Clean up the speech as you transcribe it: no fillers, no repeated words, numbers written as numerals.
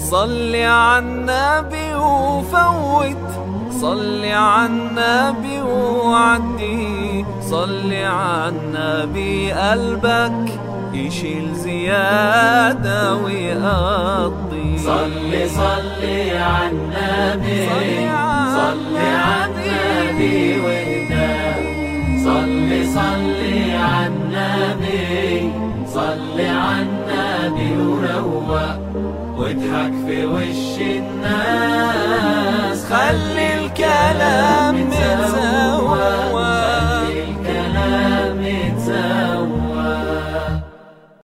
صل على النبي وفوت، صل على النبي وعدي، صل على النبي قلبك يشيل زيادة ويقضي. صل على النبي، صل على النبي وهداه، صل على النبي، صل على النبي وروق واضحك في وش الناس. خلي